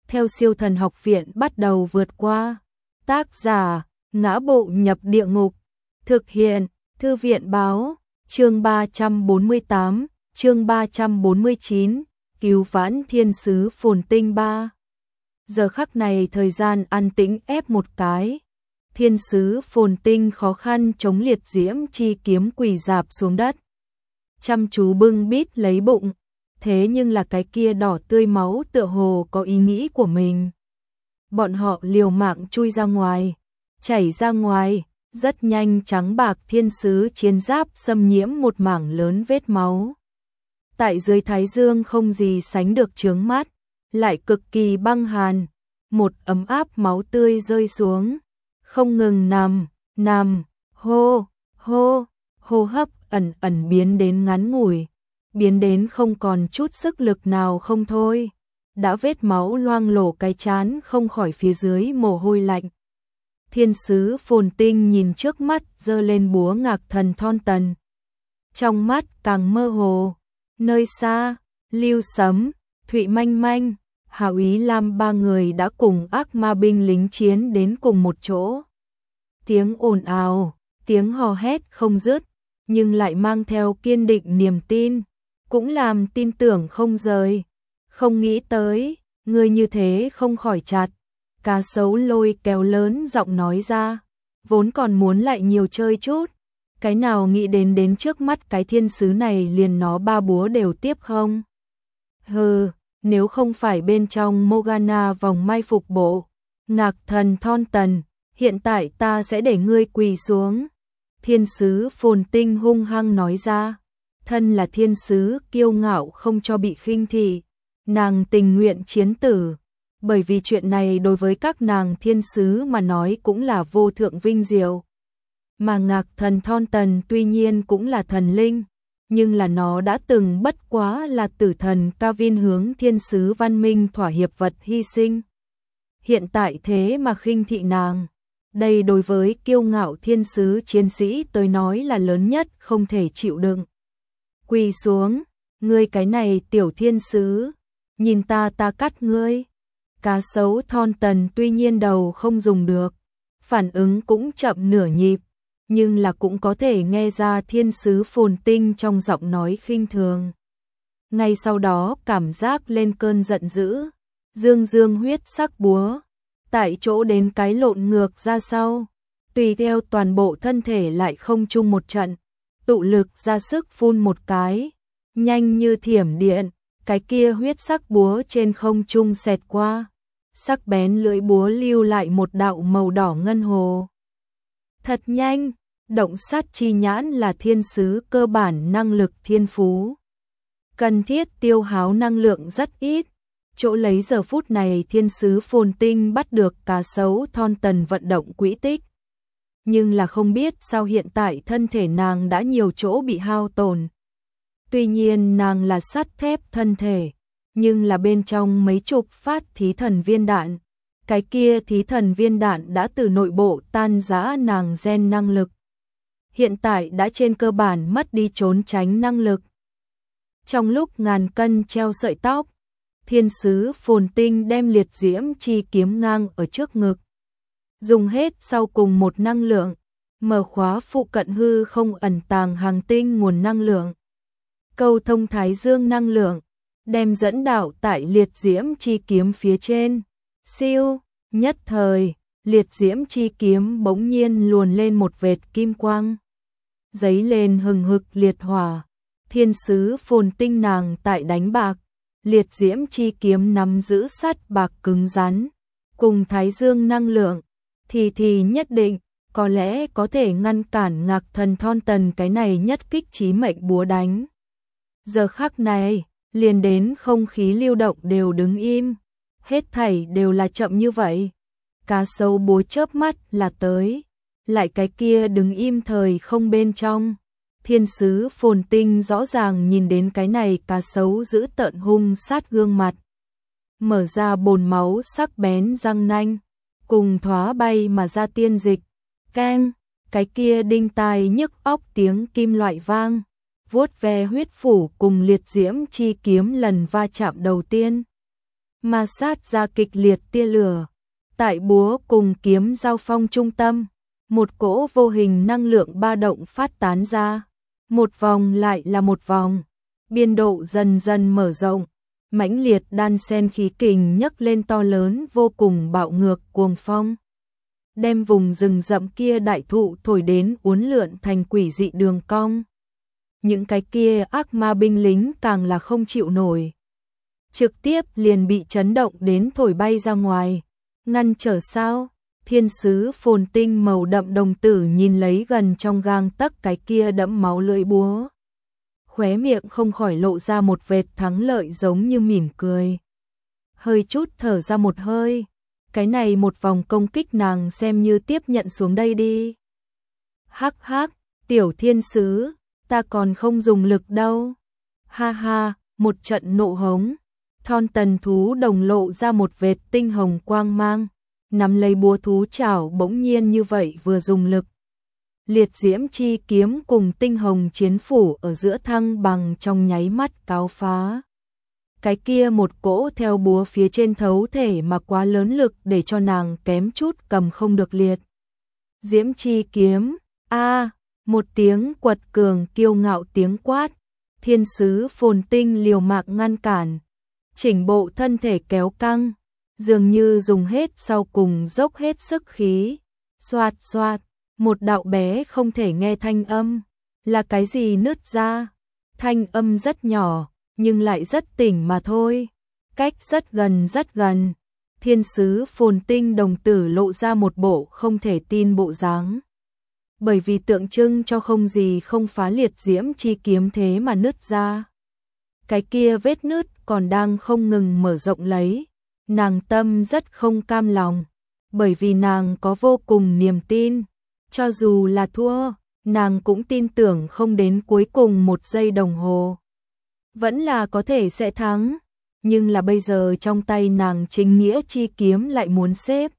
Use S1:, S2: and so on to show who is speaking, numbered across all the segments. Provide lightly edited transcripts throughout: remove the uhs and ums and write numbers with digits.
S1: theo Siêu Thần Học Viện bắt đầu vượt qua. Tác giả: Ngã Bộ Nhập Địa Ngục. Thực hiện: Thư viện báo. Chương 348, chương 349, Cứu vãn thiên sứ phồn tinh 3. Giờ khắc này thời gian an tĩnh ép một cái. Thiên sứ phồn tinh khó khăn chống liệt diễm chi kiếm quỳ rạp xuống đất. Chăm chú bưng bít lấy bụng. Thế nhưng là cái kia đỏ tươi máu tựa hồ có ý nghĩ của mình. Bọn họ liều mạng chui ra ngoài, chảy ra ngoài, rất nhanh trắng bạc thiên sứ chiến giáp xâm nhiễm một mảng lớn vết máu. Tại dưới thái dương không gì sánh được chướng mắt, lại cực kỳ băng hàn, một ấm áp máu tươi rơi xuống, không ngừng nằm, hô hấp ẩn ẩn biến đến ngắn ngủi, biến đến không còn chút sức lực nào không thôi. Đã vết máu loang lổ cái trán không khỏi phía dưới mồ hôi lạnh. Thiên sứ phồn tinh nhìn trước mắt giơ lên búa ngạc thần thon tần. Trong mắt càng mơ hồ, nơi xa, Lưu Sấm, Thụy Manh Manh, Hào Ý Lam ba người đã cùng ác ma binh lính chiến đến cùng một chỗ. Tiếng ồn ào, tiếng hò hét không dứt, nhưng lại mang theo kiên định niềm tin, cũng làm tin tưởng không rời. Không nghĩ tới, người như thế không khỏi chặt. Cá sấu lôi kéo lớn giọng nói ra, vốn còn muốn lại nhiều chơi chút, cái nào nghĩ đến trước mắt cái thiên sứ này liền nó ba búa đều tiếp không. Hừ, nếu không phải bên trong Morgana vòng mai phục bộ, ngạc thần thon tần, hiện tại ta sẽ để ngươi quỳ xuống. Thiên sứ phồn tinh hung hăng nói ra, thân là thiên sứ kiêu ngạo không cho bị khinh thị, nàng tình nguyện chiến tử. Bởi vì chuyện này đối với các nàng thiên sứ mà nói cũng là vô thượng vinh diệu. Mà ngạc thần thon tần tuy nhiên cũng là thần linh, nhưng là nó đã từng bất quá là tử thần Kavin hướng thiên sứ văn minh thỏa hiệp vật hy sinh. Hiện tại thế mà khinh thị nàng, đây đối với kiêu ngạo thiên sứ chiến sĩ tới nói là lớn nhất không thể chịu đựng. Quỳ xuống, ngươi cái này tiểu thiên sứ, nhìn ta cắt ngươi. Cá sấu thon tần tuy nhiên đầu không dùng được, phản ứng cũng chậm nửa nhịp, nhưng là cũng có thể nghe ra thiên sứ phồn tinh trong giọng nói khinh thường. Ngay sau đó cảm giác lên cơn giận dữ, dương huyết sắc búa, tại chỗ đến cái lộn ngược ra sau, tùy theo toàn bộ thân thể lại không chung một trận, tụ lực ra sức phun một cái, nhanh như thiểm điện, cái kia huyết sắc búa trên không trung xẹt qua. Sắc bén lưỡi búa lưu lại một đạo màu đỏ ngân hồ. Thật nhanh, động sát chi nhãn là thiên sứ cơ bản năng lực thiên phú. Cần thiết tiêu hao năng lượng rất ít, chỗ lấy giờ phút này thiên sứ phồn tinh bắt được cá sấu thon tần vận động quỹ tích. Nhưng là không biết sao hiện tại thân thể nàng đã nhiều chỗ bị hao tổn. Tuy nhiên nàng là sắt thép thân thể, nhưng là bên trong mấy chục phát thí thần viên đạn. Cái kia thí thần viên đạn đã từ nội bộ tan rã nàng gen năng lực. Hiện tại đã trên cơ bản mất đi trốn tránh năng lực. Trong lúc ngàn cân treo sợi tóc, thiên sứ phồn tinh đem liệt diễm chi kiếm ngang ở trước ngực. Dùng hết sau cùng một năng lượng, mở khóa phụ cận hư không ẩn tàng hàng tinh nguồn năng lượng. Câu thông thái dương năng lượng, đem dẫn đạo tại liệt diễm chi kiếm phía trên. Siêu, nhất thời, liệt diễm chi kiếm bỗng nhiên luồn lên một vệt kim quang. Giấy lên hừng hực liệt hỏa, thiên sứ phồn tinh nàng tại đánh bạc, liệt diễm chi kiếm nắm giữ sắt bạc cứng rắn, cùng thái dương năng lượng, thì nhất định, có lẽ có thể ngăn cản ngạc thần thon tần cái này nhất kích chí mệnh búa đánh. Giờ khắc này, liền đến không khí lưu động đều đứng im, hết thảy đều là chậm như vậy. Cá sấu búa chớp mắt là tới, lại cái kia đứng im thời không bên trong. Thiên sứ phồn tinh rõ ràng nhìn đến cái này cá sấu giữ tợn hung sát gương mặt. Mở ra bồn máu sắc bén răng nanh, cùng thoá bay mà ra tiên dịch. Keng, cái kia đinh tai nhức óc tiếng kim loại vang. Vuốt ve huyết phủ cùng liệt diễm chi kiếm lần va chạm đầu tiên. ma sát ra kịch liệt tia lửa. Tại búa cùng kiếm giao phong trung tâm, một cỗ vô hình năng lượng ba động phát tán ra. Một vòng lại là một vòng, biên độ dần dần mở rộng, mãnh liệt đan xen khí kình nhấc lên to lớn vô cùng bạo ngược cuồng phong. Đem vùng rừng rậm kia đại thụ thổi đến uốn lượn thành quỷ dị đường cong. Những cái kia ác ma binh lính càng là không chịu nổi. Trực tiếp liền bị chấn động đến thổi bay ra ngoài. Ngăn trở sao? Thiên sứ phồn tinh màu đậm đồng tử nhìn lấy gần trong gang tấc cái kia đẫm máu lưỡi búa. Khóe miệng không khỏi lộ ra một vệt thắng lợi giống như mỉm cười. Hơi chút thở ra một hơi. Cái này một vòng công kích nàng xem như tiếp nhận xuống đây đi. Hắc hắc, tiểu thiên sứ, ta còn không dùng lực đâu. Ha ha, một trận nộ hống. Thon tần thú đồng lộ ra một vệt tinh hồng quang mang. Nắm lấy búa thú chảo bỗng nhiên như vậy vừa dùng lực. Liệt diễm chi kiếm cùng tinh hồng chiến phủ ở giữa thăng bằng trong nháy mắt cáo phá. Cái kia một cỗ theo búa phía trên thấu thể mà quá lớn lực để cho nàng kém chút cầm không được liệt. Diễm chi kiếm, một tiếng quật cường kiêu ngạo tiếng quát. Thiên sứ phồn tinh liều mạng ngăn cản. Chỉnh bộ thân thể kéo căng. Dường như dùng hết sau cùng dốc hết sức khí. Xoạt xoạt, một đạo bé không thể nghe thanh âm. Là cái gì nứt ra? Thanh âm rất nhỏ, nhưng lại rất tỉnh mà thôi. Cách rất gần. Thiên sứ phồn tinh đồng tử lộ ra một bộ không thể tin bộ dáng. Bởi vì tượng trưng cho không gì không phá liệt diễm chi kiếm thế mà nứt ra. Cái kia vết nứt còn đang không ngừng mở rộng lấy. Nàng tâm rất không cam lòng, bởi vì nàng có vô cùng niềm tin. Cho dù là thua, nàng cũng tin tưởng không đến cuối cùng một giây đồng hồ. Vẫn là có thể sẽ thắng, nhưng là bây giờ trong tay nàng chính nghĩa chi kiếm lại muốn xếp.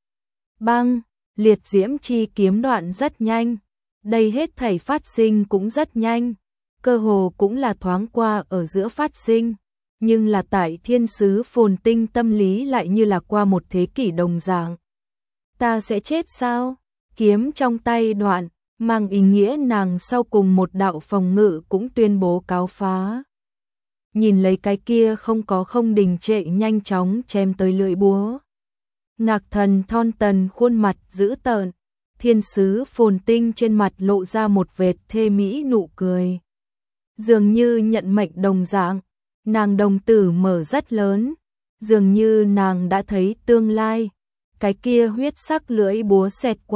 S1: Băng, liệt diễm chi kiếm đoạn rất nhanh, đây hết thảy phát sinh cũng rất nhanh, cơ hồ cũng là thoáng qua ở giữa phát sinh. Nhưng là tại thiên sứ phồn tinh tâm lý lại như là qua một thế kỷ đồng dạng. Ta sẽ chết sao? Kiếm trong tay đoạn, mang ý nghĩa nàng sau cùng một đạo phòng ngự cũng tuyên bố cáo phá. Nhìn lấy cái kia không đình trệ nhanh chóng chém tới lưỡi búa. Ngạc thần thon tần khuôn mặt dữ tợn, thiên sứ phồn tinh trên mặt lộ ra một vệt thê mỹ nụ cười. Dường như nhận mệnh đồng dạng. Nàng đồng tử mở rất lớn, dường như nàng đã thấy tương lai. Cái kia huyết sắc lưỡi búa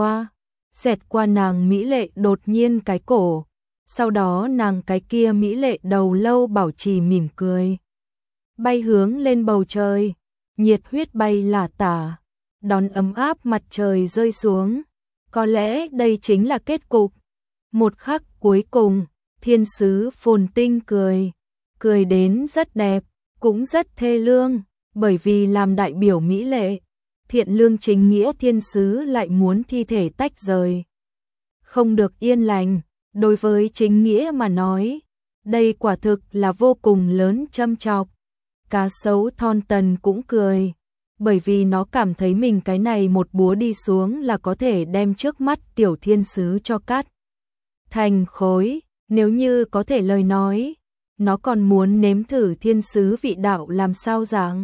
S1: xẹt qua nàng mỹ lệ đột nhiên cái cổ. Sau đó nàng cái kia mỹ lệ đầu lâu bảo trì mỉm cười. Bay hướng lên bầu trời, nhiệt huyết bay lả tả, đón ấm áp mặt trời rơi xuống. Có lẽ đây chính là kết cục. Một khắc cuối cùng, thiên sứ phồn tinh cười đến rất đẹp, cũng rất thê lương, bởi vì làm đại biểu mỹ lệ, thiện lương chính nghĩa thiên sứ lại muốn thi thể tách rời. Không được yên lành, đối với chính nghĩa mà nói, đây quả thực là vô cùng lớn châm chọc. Cá sấu thon tần cũng cười, bởi vì nó cảm thấy mình cái này một búa đi xuống là có thể đem trước mắt tiểu thiên sứ cho cắt thành khối, nếu như có thể lời nói. Nó còn muốn nếm thử thiên sứ vị đạo làm sao dạng.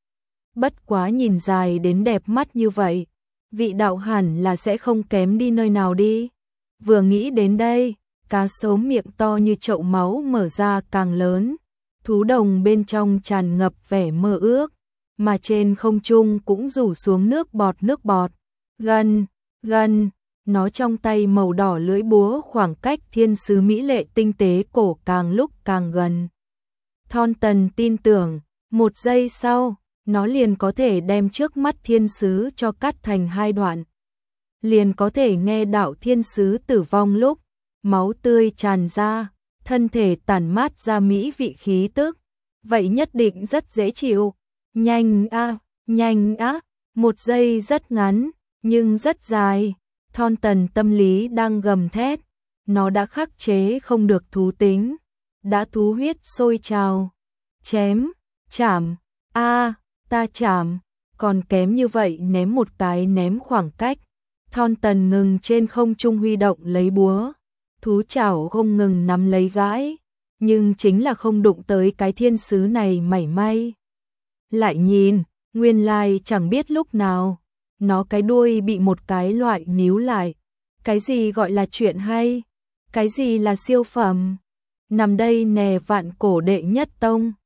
S1: Bất quá nhìn dài đến đẹp mắt như vậy, vị đạo hẳn là sẽ không kém đi nơi nào đi. Vừa nghĩ đến đây, cá sấu miệng to như chậu máu mở ra càng lớn, thú đồng bên trong tràn ngập vẻ mơ ước, mà trên không trung cũng rủ xuống nước bọt. Gần, nó trong tay màu đỏ lưỡi búa khoảng cách thiên sứ mỹ lệ tinh tế cổ càng lúc càng gần. Thon tần tin tưởng, một giây sau, nó liền có thể đem trước mắt thiên sứ cho cắt thành hai đoạn. Liền có thể nghe đạo thiên sứ tử vong lúc, máu tươi tràn ra, thân thể tản mát ra mỹ vị khí tức. Vậy nhất định rất dễ chịu. Nhanh á, một giây rất ngắn, nhưng rất dài. Thon tần tâm lý đang gầm thét, nó đã khắc chế không được thú tính, đã thú huyết sôi trào, chém, chảm, ta chạm, còn kém như vậy ném một cái ném khoảng cách. Thon Tần ngừng trên không trung huy động lấy búa, thú chảo không ngừng nắm lấy gãi, nhưng chính là không đụng tới cái thiên sứ này mảy may. Lại nhìn, nguyên lai chẳng biết lúc nào, nó cái đuôi bị một cái loại níu lại. Cái gì gọi là chuyện hay? Cái gì là siêu phẩm? Nằm đây nè vạn cổ đệ nhất tông.